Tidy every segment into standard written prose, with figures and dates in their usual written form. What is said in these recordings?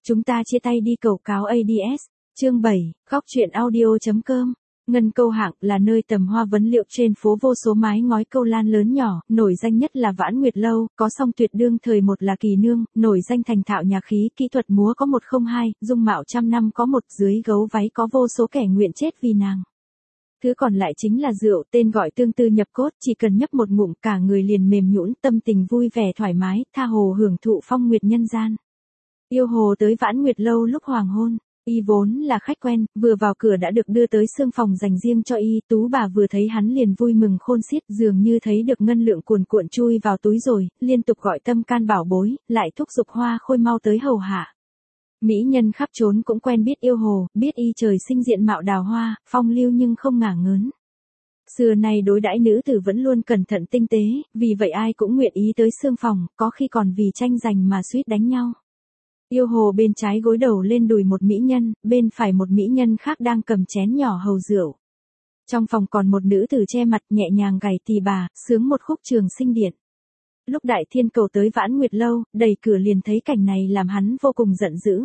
Chúng ta chia tay đi cầu cáo ADS. Chương 7, góc truyện audio.com. Ngân Câu Hạng là nơi tầm hoa vấn liệu trên phố vô số mái ngói câu lan lớn nhỏ, nổi danh nhất là Vãn Nguyệt Lâu, có song tuyệt đương thời một là Kỳ Nương, nổi danh thành thạo nhạc khí, kỹ thuật múa có 102, dung mạo trăm năm có một, dưới gấu váy có vô số kẻ nguyện chết vì nàng. Thứ còn lại chính là rượu, tên gọi tương tư nhập cốt, chỉ cần nhấp một ngụm cả người liền mềm nhũn, tâm tình vui vẻ thoải mái, tha hồ hưởng thụ phong nguyệt nhân gian. Yêu Hồ tới Vãn Nguyệt Lâu lúc hoàng hôn. Y vốn là khách quen, vừa vào cửa đã được đưa tới xương phòng dành riêng cho y, Tú bà vừa thấy hắn liền vui mừng khôn xiết, dường như thấy được ngân lượng cuồn cuộn chui vào túi rồi, liên tục gọi tâm can bảo bối, lại thúc giục Hoa Khôi mau tới hầu hạ. Mỹ nhân khắp trốn cũng quen biết Yêu Hồ, biết y trời sinh diện mạo đào hoa, phong lưu nhưng không ngả ngớn. Xưa nay đối đãi nữ tử vẫn luôn cẩn thận tinh tế, vì vậy ai cũng nguyện ý tới xương phòng, có khi còn vì tranh giành mà suýt đánh nhau. Yêu Hồ bên trái gối đầu lên đùi một mỹ nhân, bên phải một mỹ nhân khác đang cầm chén nhỏ hầu rượu. Trong phòng còn một nữ tử che mặt nhẹ nhàng gảy tỳ bà, sướng một khúc Trường Sinh Điện. Lúc Đại Thiên Cầu tới Vãn Nguyệt Lâu, đẩy cửa liền thấy cảnh này làm hắn vô cùng giận dữ.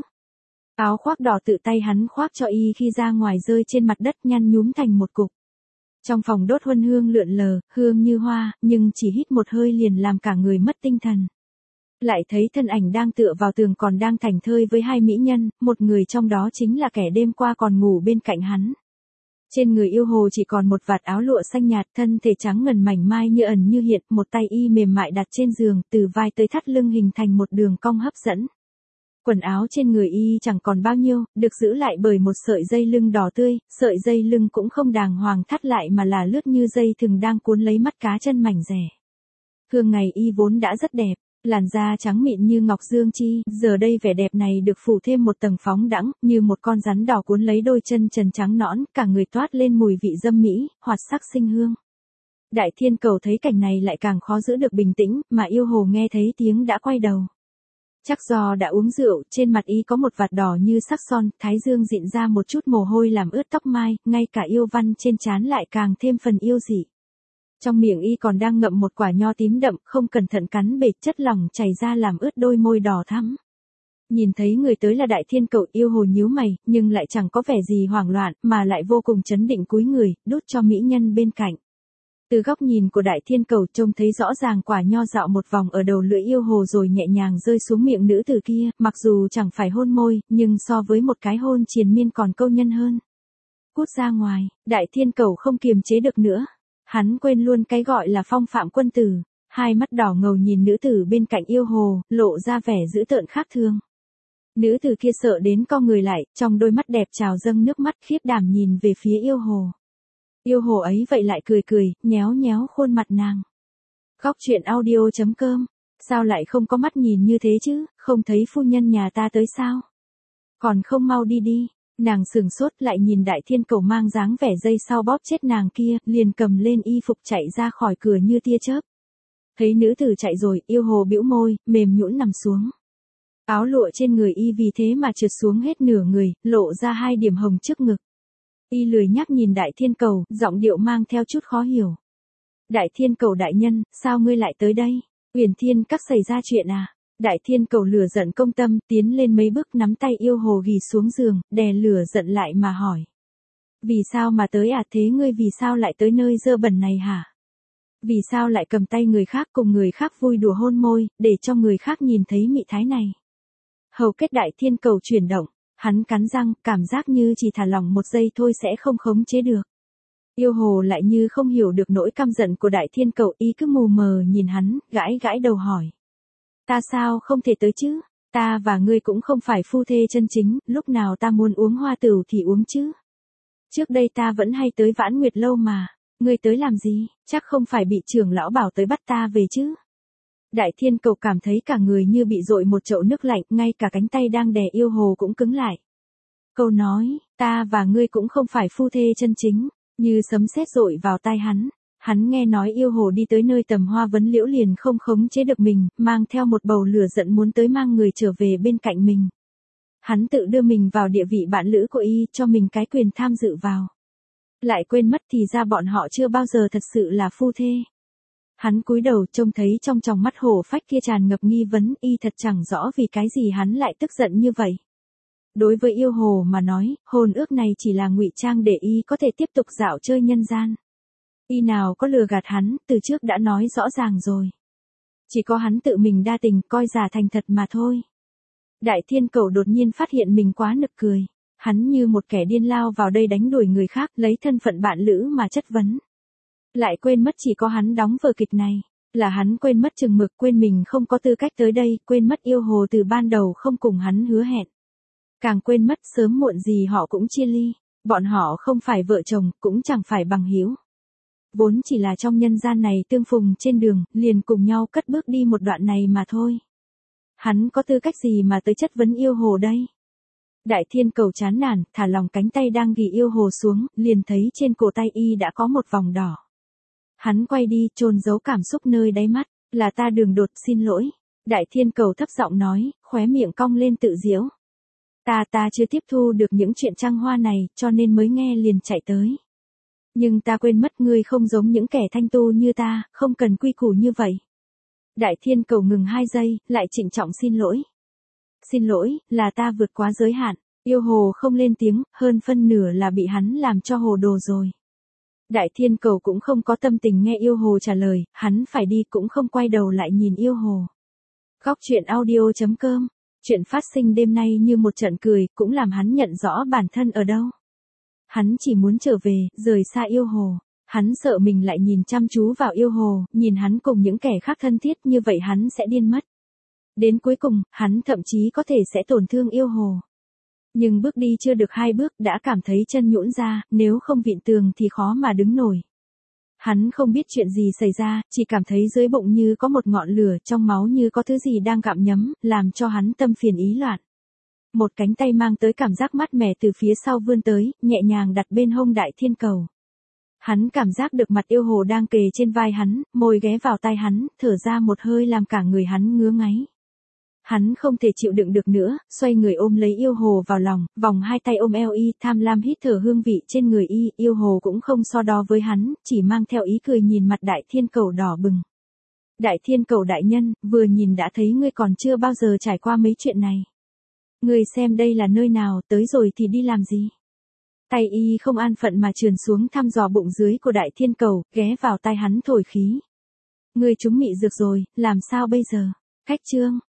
Áo khoác đỏ tự tay hắn khoác cho y khi ra ngoài rơi trên mặt đất nhăn nhúm thành một cục. Trong phòng đốt huân hương lượn lờ, hương như hoa, nhưng chỉ hít một hơi liền làm cả người mất tinh thần. Lại thấy thân ảnh đang tựa vào tường còn đang thảnh thơi với hai mỹ nhân, một người trong đó chính là kẻ đêm qua còn ngủ bên cạnh hắn. Trên người Yêu Hồ chỉ còn một vạt áo lụa xanh nhạt, thân thể trắng ngần mảnh mai như ẩn như hiện, một tay y mềm mại đặt trên giường, từ vai tới thắt lưng hình thành một đường cong hấp dẫn. Quần áo trên người y chẳng còn bao nhiêu, được giữ lại bởi một sợi dây lưng đỏ tươi, sợi dây lưng cũng không đàng hoàng thắt lại mà là lướt như dây thừng đang cuốn lấy mắt cá chân mảnh rẻ. Thường ngày y vốn đã rất đẹp. Làn da trắng mịn như ngọc dương chi, giờ đây vẻ đẹp này được phủ thêm một tầng phóng đãng, như một con rắn đỏ cuốn lấy đôi chân trần trắng nõn, cả người toát lên mùi vị dâm mỹ, hoạt sắc sinh hương. Đại Thiên Cầu thấy cảnh này lại càng khó giữ được bình tĩnh, mà Yêu Hồ nghe thấy tiếng đã quay đầu. Chắc do đã uống rượu, trên mặt y có một vạt đỏ như sắc son, thái dương dịn ra một chút mồ hôi làm ướt tóc mai, ngay cả yêu văn trên trán lại càng thêm phần yêu dị. Trong miệng y còn đang ngậm một quả nho tím đậm, không cẩn thận cắn bể, chất lỏng chảy ra làm ướt đôi môi đỏ thắm. Nhìn thấy người tới là Đại Thiên Cầu, Yêu Hồ nhíu mày, nhưng lại chẳng có vẻ gì hoảng loạn, mà lại vô cùng trấn định cúi người, đút cho mỹ nhân bên cạnh. Từ góc nhìn của Đại Thiên Cầu trông thấy rõ ràng quả nho dạo một vòng ở đầu lưỡi Yêu Hồ rồi nhẹ nhàng rơi xuống miệng nữ tử kia, mặc dù chẳng phải hôn môi, nhưng so với một cái hôn triền miên còn câu nhân hơn. Cút ra ngoài, Đại Thiên Cầu không kiềm chế được nữa. Hắn quên luôn cái gọi là phong phạm quân tử, hai mắt đỏ ngầu nhìn nữ tử bên cạnh Yêu Hồ, lộ ra vẻ dữ tợn khác thường. Nữ tử kia sợ đến co người lại, trong đôi mắt đẹp trào dâng nước mắt khiếp đảm nhìn về phía Yêu Hồ. Yêu Hồ ấy vậy lại cười cười, nhéo nhéo khuôn mặt nàng. Góc truyện audio.com, sao lại không có mắt nhìn như thế chứ, không thấy phu nhân nhà ta tới sao? Còn không mau đi đi. Nàng sừng sốt lại nhìn Đại Thiên Cầu mang dáng vẻ dây sau bóp chết nàng kia, liền cầm lên y phục chạy ra khỏi cửa như tia chớp. Thấy nữ tử chạy rồi, Yêu Hồ bĩu môi, mềm nhũn nằm xuống. Áo lụa trên người y vì thế mà trượt xuống hết nửa người, lộ ra hai điểm hồng trước ngực. Y lười nhác nhìn Đại Thiên Cầu, giọng điệu mang theo chút khó hiểu. Đại Thiên Cầu đại nhân, sao ngươi lại tới đây? Uyển Thiên Các xảy ra chuyện à? Đại Thiên Cầu lửa giận công tâm, tiến lên mấy bước nắm tay Yêu Hồ ghì xuống giường, đè lửa giận lại mà hỏi. Vì sao mà tới à, thế ngươi vì sao lại tới nơi dơ bẩn này hả? Vì sao lại cầm tay người khác cùng người khác vui đùa hôn môi, để cho người khác nhìn thấy mị thái này? Hầu kết Đại Thiên Cầu chuyển động, hắn cắn răng, cảm giác như chỉ thả lỏng một giây thôi sẽ không khống chế được. Yêu Hồ lại như không hiểu được nỗi căm giận của Đại Thiên Cầu, y cứ mù mờ nhìn hắn, gãi gãi đầu hỏi. Ta sao không thể tới chứ? Ta và ngươi cũng không phải phu thê chân chính, lúc nào ta muốn uống hoa tửu thì uống chứ. Trước đây ta vẫn hay tới Vãn Nguyệt Lâu mà, ngươi tới làm gì, chắc không phải bị trưởng lão bảo tới bắt ta về chứ. Đại Thiên Cầu cảm thấy cả người như bị dội một chậu nước lạnh, ngay cả cánh tay đang đè Yêu Hồ cũng cứng lại. Câu nói, ta và ngươi cũng không phải phu thê chân chính, như sấm sét dội vào tai hắn. Hắn nghe nói Yêu Hồ đi tới nơi tầm hoa vấn liễu liền không khống chế được mình, mang theo một bầu lửa giận muốn tới mang người trở về bên cạnh mình. Hắn tự đưa mình vào địa vị bạn lữ của y, cho mình cái quyền tham dự vào. Lại quên mất thì ra bọn họ chưa bao giờ thật sự là phu thê. Hắn cúi đầu trông thấy trong tròng mắt hổ phách kia tràn ngập nghi vấn, y thật chẳng rõ vì cái gì hắn lại tức giận như vậy. Đối với yêu hồ mà nói, hôn ước này chỉ là ngụy trang để y có thể tiếp tục dạo chơi nhân gian. Y nào có lừa gạt hắn, từ trước đã nói rõ ràng rồi. Chỉ có hắn tự mình đa tình, coi giả thành thật mà thôi. Đại Thiên Cẩu đột nhiên phát hiện mình quá nực cười. Hắn như một kẻ điên lao vào đây đánh đuổi người khác, lấy thân phận bạn lữ mà chất vấn. Lại quên mất chỉ có hắn đóng vở kịch này. Là hắn quên mất chừng mực, quên mình không có tư cách tới đây, quên mất yêu hồ từ ban đầu không cùng hắn hứa hẹn. Càng quên mất sớm muộn gì họ cũng chia ly. Bọn họ không phải vợ chồng, cũng chẳng phải bằng hữu. Vốn chỉ là trong nhân gian này tương phùng trên đường, liền cùng nhau cất bước đi một đoạn này mà thôi. Hắn có tư cách gì mà tới chất vấn yêu hồ đây? Đại Thiên Cẩu chán nản, thả lòng cánh tay đang gỉ yêu hồ xuống, liền thấy trên cổ tay y đã có một vòng đỏ. Hắn quay đi, chôn giấu cảm xúc nơi đáy mắt, là ta đường đột, xin lỗi. Đại Thiên Cẩu thấp giọng nói, khóe miệng cong lên tự giễu. Ta chưa tiếp thu được những chuyện trăng hoa này, cho nên mới nghe liền chạy tới. Nhưng ta quên mất ngươi không giống những kẻ thanh tu như ta, không cần quy củ như vậy. Đại Thiên Cẩu ngừng 2 giây, lại trịnh trọng xin lỗi. Xin lỗi, là ta vượt quá giới hạn. Yêu hồ không lên tiếng, hơn phân nửa là bị hắn làm cho hồ đồ rồi. Đại Thiên Cẩu cũng không có tâm tình nghe yêu hồ trả lời, hắn phải đi cũng không quay đầu lại nhìn yêu hồ. Góc truyện audio.com. Chuyện phát sinh đêm nay như một trận cười, cũng làm hắn nhận rõ bản thân ở đâu. Hắn chỉ muốn trở về, rời xa yêu hồ. Hắn sợ mình lại nhìn chăm chú vào yêu hồ, nhìn hắn cùng những kẻ khác thân thiết như vậy hắn sẽ điên mất. Đến cuối cùng, hắn thậm chí có thể sẽ tổn thương yêu hồ. Nhưng bước đi chưa được 2 bước đã cảm thấy chân nhũn ra, nếu không vịn tường thì khó mà đứng nổi. Hắn không biết chuyện gì xảy ra, chỉ cảm thấy dưới bụng như có một ngọn lửa, trong máu như có thứ gì đang gặm nhấm, làm cho hắn tâm phiền ý loạn. Một cánh tay mang tới cảm giác mát mẻ từ phía sau vươn tới, nhẹ nhàng đặt bên hông Đại Thiên Cẩu. Hắn cảm giác được mặt yêu hồ đang kề trên vai hắn, môi ghé vào tai hắn, thở ra một hơi làm cả người hắn ngứa ngáy. Hắn không thể chịu đựng được nữa, xoay người ôm lấy yêu hồ vào lòng, vòng 2 tay ôm eo y, tham lam hít thở hương vị trên người y, yêu hồ cũng không so đo với hắn, chỉ mang theo ý cười nhìn mặt Đại Thiên Cẩu đỏ bừng. Đại Thiên Cẩu đại nhân, vừa nhìn đã thấy ngươi còn chưa bao giờ trải qua mấy chuyện này. Ngươi xem đây là nơi nào, tới rồi thì đi làm gì? Tay y không an phận mà trườn xuống thăm dò bụng dưới của Đại Thiên Cẩu, ghé vào tai hắn thổi khí. Ngươi trúng mị dược rồi, làm sao bây giờ? Khách trương.